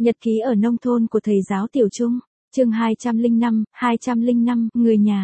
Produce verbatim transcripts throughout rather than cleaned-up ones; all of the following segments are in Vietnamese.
Nhật ký ở nông thôn của thầy giáo Tiểu Trung, chương hai trăm lẻ năm, hai trăm lẻ năm, người nhà.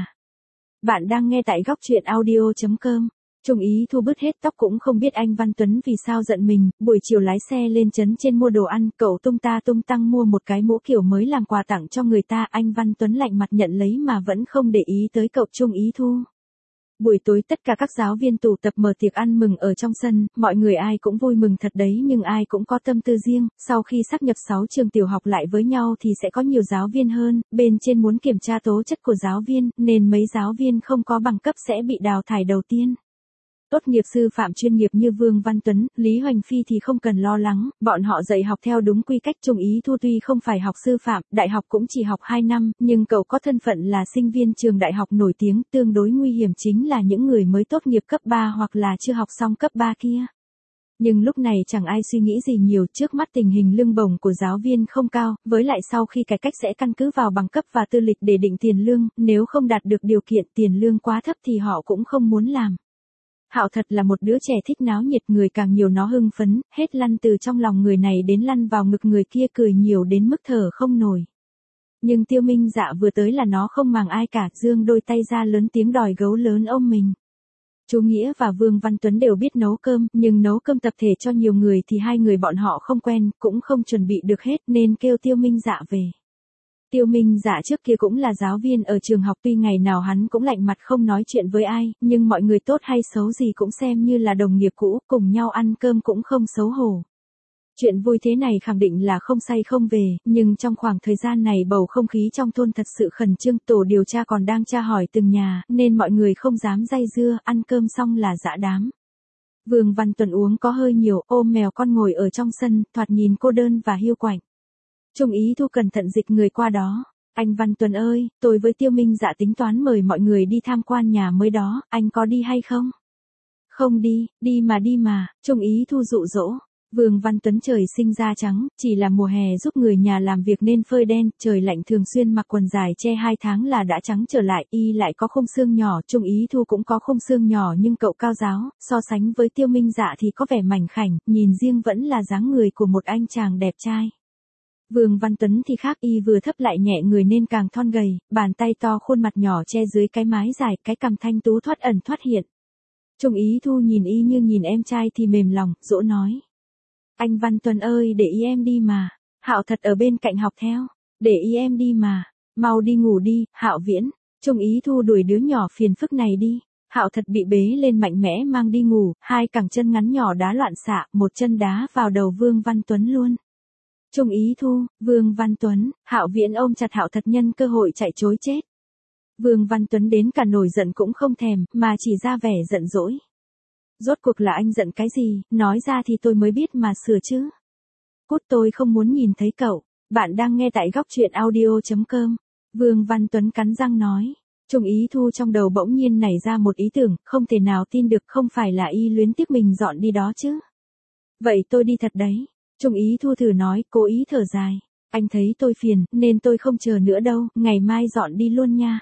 Bạn đang nghe tại góc truyện audio chấm com. Trung Ý Thu bứt hết tóc cũng không biết anh Văn Tuấn vì sao giận mình, buổi chiều lái xe lên trấn trên mua đồ ăn, cậu tung ta tung tăng mua một cái mũ kiểu mới làm quà tặng cho người ta, anh Văn Tuấn lạnh mặt nhận lấy mà vẫn không để ý tới cậu Trung Ý Thu. Buổi tối tất cả các giáo viên tụ tập mở tiệc ăn mừng ở trong sân, mọi người ai cũng vui mừng thật đấy nhưng ai cũng có tâm tư riêng, sau khi sáp nhập sáu trường tiểu học lại với nhau thì sẽ có nhiều giáo viên hơn, bên trên muốn kiểm tra tố chất của giáo viên, nên mấy giáo viên không có bằng cấp sẽ bị đào thải đầu tiên. Tốt nghiệp sư phạm chuyên nghiệp như Vương Văn Tuấn, Lý Hoành Phi thì không cần lo lắng, bọn họ dạy học theo đúng quy cách. Trung Ý Thu tuy không phải học sư phạm, đại học cũng chỉ học hai năm, nhưng cậu có thân phận là sinh viên trường đại học nổi tiếng, tương đối nguy hiểm chính là những người mới tốt nghiệp cấp ba hoặc là chưa học xong cấp ba kia. Nhưng lúc này chẳng ai suy nghĩ gì nhiều, trước mắt tình hình lương bổng của giáo viên không cao, với lại sau khi cải cách sẽ căn cứ vào bằng cấp và tư lịch để định tiền lương, nếu không đạt được điều kiện tiền lương quá thấp thì họ cũng không muốn làm. Hạo thật là một đứa trẻ thích náo nhiệt, người càng nhiều nó hưng phấn, hết lăn từ trong lòng người này đến lăn vào ngực người kia, cười nhiều đến mức thở không nổi. Nhưng Tiêu Minh Dạ vừa tới là nó không màng ai cả, giương đôi tay ra lớn tiếng đòi gấu lớn ôm mình. Chú Nghĩa và Vương Văn Tuấn đều biết nấu cơm, nhưng nấu cơm tập thể cho nhiều người thì hai người bọn họ không quen, cũng không chuẩn bị được hết nên kêu Tiêu Minh Dạ về. Tiêu Minh Dạ trước kia cũng là giáo viên ở trường học, tuy ngày nào hắn cũng lạnh mặt không nói chuyện với ai, nhưng mọi người tốt hay xấu gì cũng xem như là đồng nghiệp cũ, cùng nhau ăn cơm cũng không xấu hổ. Chuyện vui thế này khẳng định là không say không về, nhưng trong khoảng thời gian này bầu không khí trong thôn thật sự khẩn trương, tổ điều tra còn đang tra hỏi từng nhà, nên mọi người không dám dây dưa, ăn cơm xong là dã đám. Vương Văn Tuấn uống có hơi nhiều, ôm mèo con ngồi ở trong sân, thoạt nhìn cô đơn và hiu quạnh. Trung Ý Thu cẩn thận dịch người qua đó. Anh Văn Tuấn ơi, tôi với Tiêu Minh Dạ tính toán mời mọi người đi tham quan nhà mới đó, anh có đi hay không? Không đi, đi mà đi mà, Trung Ý Thu dụ dỗ. Vương Văn Tuấn trời sinh da trắng, chỉ là mùa hè giúp người nhà làm việc nên phơi đen, trời lạnh thường xuyên mặc quần dài che hai tháng là đã trắng trở lại, y lại có khung xương nhỏ, Trung Ý Thu cũng có khung xương nhỏ nhưng cậu cao ráo, so sánh với Tiêu Minh Dạ thì có vẻ mảnh khảnh, nhìn riêng vẫn là dáng người của một anh chàng đẹp trai. Vương Văn Tuấn thì khác, y vừa thấp lại nhẹ người nên càng thon gầy, bàn tay to, khuôn mặt nhỏ che dưới cái mái dài, cái cằm thanh tú thoát ẩn thoát hiện. Trung Ý Thu nhìn y như nhìn em trai thì mềm lòng, dỗ nói. Anh Văn Tuấn ơi, để y em đi mà. Hạo Thật ở bên cạnh học theo. Để y em đi mà. Mau đi ngủ đi, Hạo Viễn. Trung Ý Thu đuổi đứa nhỏ phiền phức này đi. Hạo Thật bị bế lên mạnh mẽ mang đi ngủ, hai cẳng chân ngắn nhỏ đá loạn xạ, một chân đá vào đầu Vương Văn Tuấn luôn. Trung Ý Thu, Vương Văn Tuấn, Hạo Viễn ôm chặt Hạo Thật nhân cơ hội chạy trối chết. Vương Văn Tuấn đến cả nổi giận cũng không thèm, mà chỉ ra vẻ giận dỗi. Rốt cuộc là anh giận cái gì, nói ra thì tôi mới biết mà sửa chứ. Cút, tôi không muốn nhìn thấy cậu. Bạn đang nghe tại góc truyện audio chấm com. Vương Văn Tuấn cắn răng nói. Trung Ý Thu trong đầu bỗng nhiên nảy ra một ý tưởng, không thể nào tin được, không phải là y luyến tiếc mình dọn đi đó chứ. Vậy tôi đi thật đấy. Trung Ý Thu thử nói, cố ý thở dài. Anh thấy tôi phiền, nên tôi không chờ nữa đâu, ngày mai dọn đi luôn nha.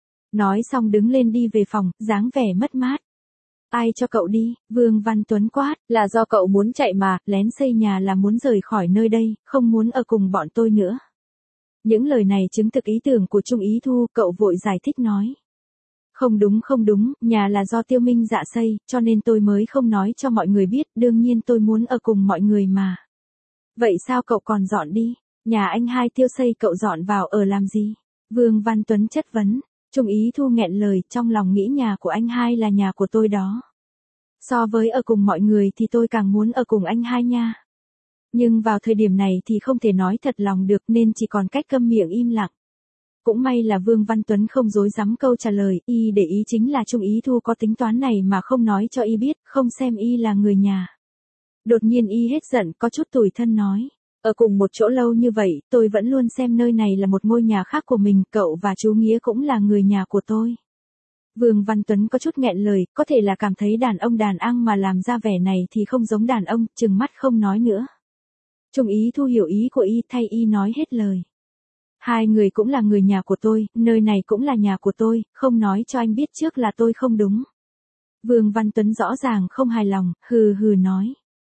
Nói xong đứng lên đi về phòng, dáng vẻ mất mát. Ai cho cậu đi? Vương Văn Tuấn quát, là do cậu muốn chạy mà, lén xây nhà là muốn rời khỏi nơi đây, không muốn ở cùng bọn tôi nữa. Những lời này chứng thực ý tưởng của Trung Ý Thu, cậu vội giải thích nói. Không đúng không đúng, nhà là do Tiêu Minh Dạ xây, cho nên tôi mới không nói cho mọi người biết, đương nhiên tôi muốn ở cùng mọi người mà. Vậy sao cậu còn dọn đi? Nhà anh hai Tiêu xây cậu dọn vào ở làm gì? Vương Văn Tuấn chất vấn. Trung Ý Thu nghẹn lời, trong lòng nghĩ nhà của anh hai là nhà của tôi đó. So với ở cùng mọi người thì tôi càng muốn ở cùng anh hai nha. Nhưng vào thời điểm này thì không thể nói thật lòng được nên chỉ còn cách câm miệng im lặng. Cũng may là Vương Văn Tuấn không dối dám câu trả lời, y để ý chính là Trung Ý Thu có tính toán này mà không nói cho y biết, không xem y là người nhà. Đột nhiên y hết giận, có chút tủi thân nói. Ở cùng một chỗ lâu như vậy, tôi vẫn luôn xem nơi này là một ngôi nhà khác của mình, cậu và chú Nghĩa cũng là người nhà của tôi. Vương Văn Tuấn có chút nghẹn lời, có thể là cảm thấy đàn ông đàn ăn mà làm ra vẻ này thì không giống đàn ông, trừng mắt không nói nữa. Trung Ý Thu hiểu ý của y, thay y nói hết lời. Hai người cũng là người nhà của tôi, nơi này cũng là nhà của tôi, không nói cho anh biết trước là tôi không đúng. Vương Văn Tuấn rõ ràng không hài lòng, hừ hừ nói.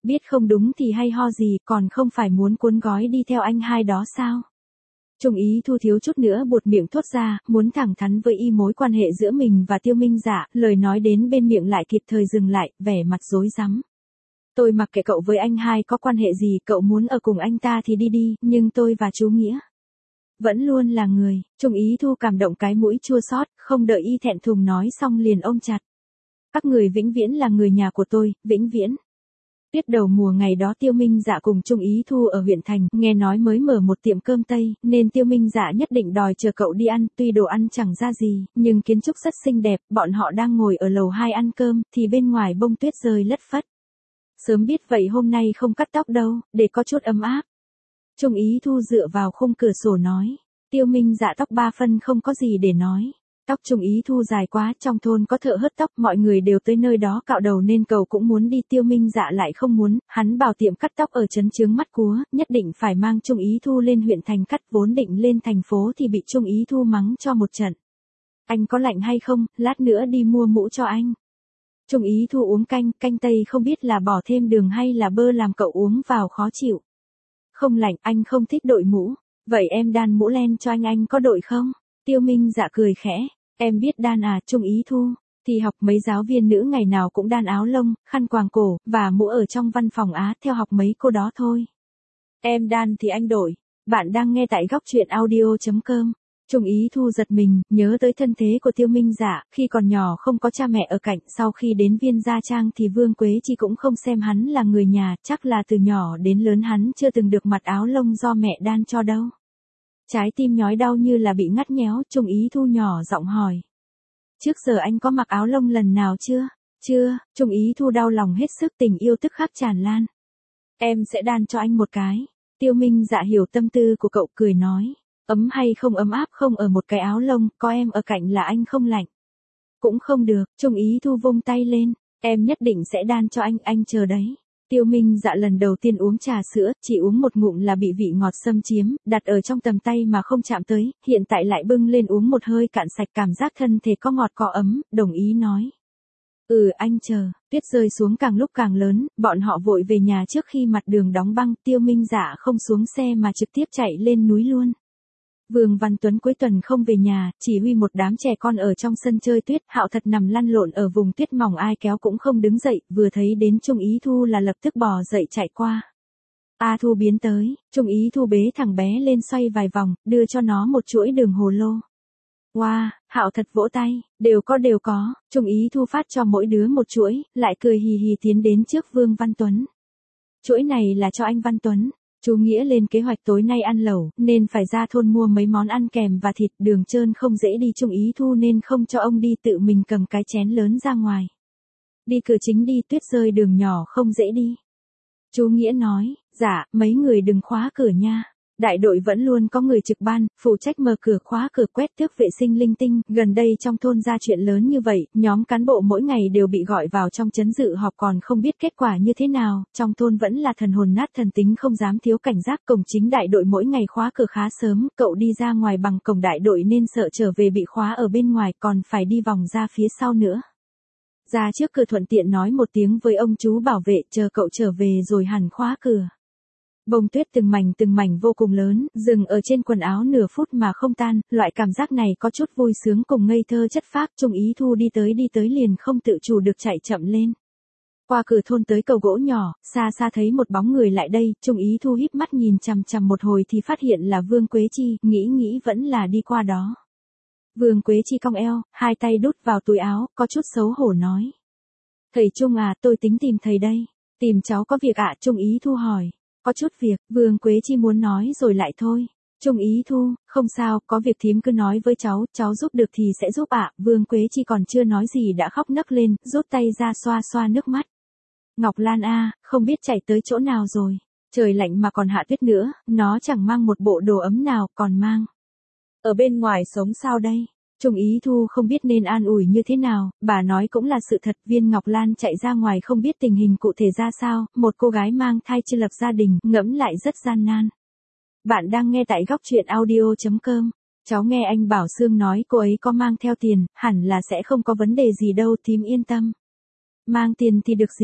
Biết không đúng thì hay ho gì, còn không phải muốn cuốn gói đi theo anh hai đó sao? Trung Ý Thu thiếu chút nữa buột miệng thốt ra, muốn thẳng thắn với y mối quan hệ giữa mình và Tiêu Minh Dạ, lời nói đến bên miệng lại kịp thời dừng lại, vẻ mặt rối rắm. Tôi mặc kệ cậu với anh hai có quan hệ gì, cậu muốn ở cùng anh ta thì đi đi, nhưng tôi và chú Nghĩa vẫn luôn là người. Trung Ý Thu cảm động cái mũi chua xót, không đợi y thẹn thùng nói xong liền ôm chặt. Các người vĩnh viễn là người nhà của tôi, vĩnh viễn. Tuyết đầu mùa ngày đó Tiêu Minh Dạ cùng Trung Ý Thu ở huyện thành, nghe nói mới mở một tiệm cơm Tây, nên Tiêu Minh Dạ nhất định đòi chờ cậu đi ăn, tuy đồ ăn chẳng ra gì, nhưng kiến trúc rất xinh đẹp, bọn họ đang ngồi ở lầu hai ăn cơm, thì bên ngoài bông tuyết rơi lất phất. Sớm biết vậy hôm nay không cắt tóc đâu, để có chút ấm áp. Trung Ý Thu dựa vào khung cửa sổ nói, Tiêu Minh Dạ tóc ba phân không có gì để nói. Tóc Trung Ý Thu dài quá, trong thôn có thợ hớt tóc, mọi người đều tới nơi đó cạo đầu nên cậu cũng muốn đi. Tiêu Minh Dạ lại không muốn, hắn bảo tiệm cắt tóc ở trấn Chướng Mắt Cúa, nhất định phải mang Trung Ý Thu lên huyện thành cắt, vốn định lên thành phố thì bị Trung Ý Thu mắng cho một trận. Anh có lạnh hay không, lát nữa đi mua mũ cho anh. Trung Ý Thu uống canh, canh tây không biết là bỏ thêm đường hay là bơ làm cậu uống vào khó chịu. Không lạnh, anh không thích đội mũ. Vậy em đan mũ len cho anh, anh có đội không? Tiêu Minh Dạ cười khẽ. Em biết đan à? Trung Ý Thu thì học mấy giáo viên nữ ngày nào cũng đan áo lông, khăn quàng cổ, và mũ ở trong văn phòng Á, theo học mấy cô đó thôi. Em đan thì anh đổi. Bạn đang nghe tại góc truyện audio chấm com. Trung Ý Thu giật mình, nhớ tới thân thế của Tiêu Minh Dạ, khi còn nhỏ không có cha mẹ ở cạnh, sau khi đến Viên Gia Trang thì Vương Quế Chi cũng không xem hắn là người nhà, chắc là từ nhỏ đến lớn hắn chưa từng được mặc áo lông do mẹ đan cho đâu. Trái tim nhói đau như là bị ngắt nhéo, Trung Ý Thu nhỏ giọng hỏi. Trước giờ anh có mặc áo lông lần nào chưa? Chưa, Trung Ý Thu đau lòng hết sức, tình yêu tức khắc tràn lan. Em sẽ đan cho anh một cái. Tiêu Minh Dạ hiểu tâm tư của cậu, cười nói. Ấm hay không ấm áp không ở một cái áo lông, có em ở cạnh là anh không lạnh. Cũng không được, Trung Ý Thu vung tay lên. Em nhất định sẽ đan cho anh, anh chờ đấy. Tiêu Minh Dạ lần đầu tiên uống trà sữa, chỉ uống một ngụm là bị vị ngọt xâm chiếm, đặt ở trong tầm tay mà không chạm tới, hiện tại lại bưng lên uống một hơi cạn sạch, cảm giác thân thể có ngọt có ấm, đồng ý nói. Ừ anh chờ. Tuyết rơi xuống càng lúc càng lớn, bọn họ vội về nhà trước khi mặt đường đóng băng. Tiêu Minh Dạ không xuống xe mà trực tiếp chạy lên núi luôn. Vương Văn Tuấn cuối tuần không về nhà, chỉ huy một đám trẻ con ở trong sân chơi tuyết, Hạo Thật nằm lăn lộn ở vùng tuyết mỏng, ai kéo cũng không đứng dậy, vừa thấy đến Trung Ý Thu là lập tức bò dậy chạy qua. A Thu biến tới, Trung Ý Thu bế thằng bé lên xoay vài vòng, đưa cho nó một chuỗi đường hồ lô. Wow, Hạo Thật vỗ tay, đều có đều có, Trung Ý Thu phát cho mỗi đứa một chuỗi, lại cười hì hì tiến đến trước Vương Văn Tuấn. Chuỗi này là cho anh Văn Tuấn. Chú Nghĩa lên kế hoạch tối nay ăn lẩu, nên phải ra thôn mua mấy món ăn kèm và thịt, đường trơn không dễ đi, Trung Ý Thu nên không cho ông đi, tự mình cầm cái chén lớn ra ngoài. Đi cửa chính đi, tuyết rơi đường nhỏ không dễ đi. Chú Nghĩa nói, dạ, mấy người đừng khóa cửa nha. Đại đội vẫn luôn có người trực ban, phụ trách mở cửa khóa cửa quét tước vệ sinh linh tinh, gần đây trong thôn ra chuyện lớn như vậy, nhóm cán bộ mỗi ngày đều bị gọi vào trong trấn dự họp còn không biết kết quả như thế nào, trong thôn vẫn là thần hồn nát thần tính không dám thiếu cảnh giác, cổng chính đại đội mỗi ngày khóa cửa khá sớm, cậu đi ra ngoài bằng cổng đại đội nên sợ trở về bị khóa ở bên ngoài còn phải đi vòng ra phía sau nữa. Ra trước cửa thuận tiện nói một tiếng với ông chú bảo vệ chờ cậu trở về rồi hẳn khóa cửa. Bông tuyết từng mảnh từng mảnh vô cùng lớn, dừng ở trên quần áo nửa phút mà không tan, loại cảm giác này có chút vui sướng cùng ngây thơ chất phác. Trung Ý Thu đi tới đi tới liền không tự chủ được chạy chậm lên. Qua cửa thôn tới cầu gỗ nhỏ, xa xa thấy một bóng người lại đây, Trung Ý Thu híp mắt nhìn chằm chằm một hồi thì phát hiện là Vương Quế Chi, nghĩ nghĩ vẫn là đi qua đó. Vương Quế Chi cong eo, hai tay đút vào túi áo, có chút xấu hổ nói. Thầy Trung à, tôi tính tìm thầy đây. Tìm cháu có việc ạ? À? Trung Ý Thu hỏi. Có chút việc, Vương Quế Chi muốn nói rồi lại thôi. Trung Ý Thu, không sao, có việc thím cứ nói với cháu, cháu giúp được thì sẽ giúp ạ. À. Vương Quế Chi còn chưa nói gì đã khóc nấc lên, rút tay ra xoa xoa nước mắt. Ngọc Lan a, không biết chạy tới chỗ nào rồi. Trời lạnh mà còn hạ tuyết nữa, nó chẳng mang một bộ đồ ấm nào, còn mang. Ở bên ngoài sống sao đây? Trung Ý Thu không biết nên an ủi như thế nào, bà nói cũng là sự thật. Viên Ngọc Lan chạy ra ngoài không biết tình hình cụ thể ra sao, một cô gái mang thai chưa lập gia đình, ngẫm lại rất gian nan. Bạn đang nghe tại góc truyện audio chấm com. Cháu nghe anh Bảo Sương nói cô ấy có mang theo tiền, hẳn là sẽ không có vấn đề gì đâu, thím yên tâm. Mang tiền thì được gì?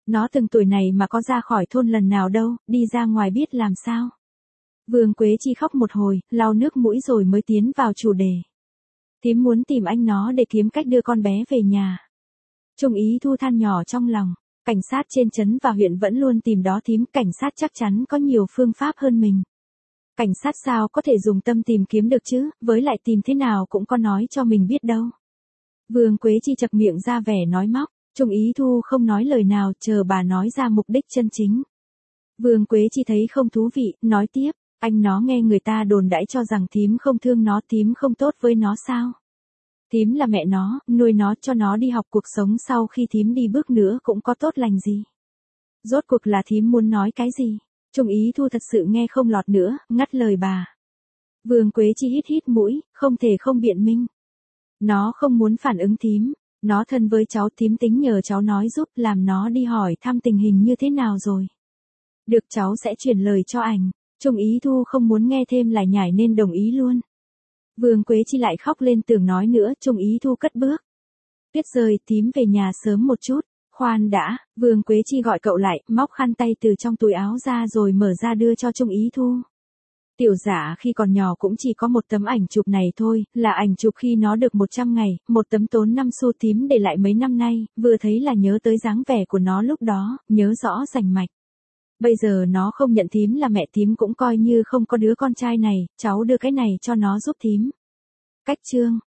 Nó từng tuổi này mà có ra khỏi thôn lần nào đâu, đi ra ngoài biết làm sao. Vương Quế Chi khóc một hồi, lau nước mũi rồi mới tiến vào chủ đề. Thím muốn tìm anh nó để kiếm cách đưa con bé về nhà. Trung Ý Thu than nhỏ trong lòng, cảnh sát trên trấn và huyện vẫn luôn tìm đó thím, cảnh sát chắc chắn có nhiều phương pháp hơn mình. Cảnh sát sao có thể dùng tâm tìm kiếm được chứ, với lại tìm thế nào cũng có nói cho mình biết đâu. Vương Quế Chi chập miệng ra vẻ nói móc, Trung Ý Thu không nói lời nào, chờ bà nói ra mục đích chân chính. Vương Quế Chi thấy không thú vị, nói tiếp, anh nó nghe người ta đồn đãi cho rằng thím không thương nó, thím không tốt với nó sao? Thím là mẹ nó, nuôi nó cho nó đi học, cuộc sống sau khi thím đi bước nữa cũng có tốt lành gì. Rốt cuộc là thím muốn nói cái gì? Trung Ý Thu thật sự nghe không lọt nữa, ngắt lời bà. Vương Quế Chi hít hít mũi, không thể không biện minh. Nó không muốn phản ứng thím, nó thân với cháu, thím tính nhờ cháu nói giúp, làm nó đi hỏi thăm tình hình như thế nào rồi. Được, cháu sẽ chuyển lời cho ảnh. Trung Ý Thu không muốn nghe thêm lải nhải nên đồng ý luôn. Vương Quế Chi lại khóc lên, tưởng nói nữa, Trung Ý Thu cất bước. Tuyết rơi, thím về nhà sớm một chút. Khoan đã, Vương Quế Chi gọi cậu lại, móc khăn tay từ trong túi áo ra rồi mở ra đưa cho Trung Ý Thu. Tiểu Dạ khi còn nhỏ cũng chỉ có một tấm ảnh chụp này thôi, là ảnh chụp khi nó được một trăm ngày, một tấm tốn năm xu, thím để lại mấy năm nay, vừa thấy là nhớ tới dáng vẻ của nó lúc đó, nhớ rõ rành mạch. Bây giờ nó không nhận thím là mẹ, thím cũng coi như không có đứa con trai này, cháu đưa cái này cho nó giúp thím. Cách chương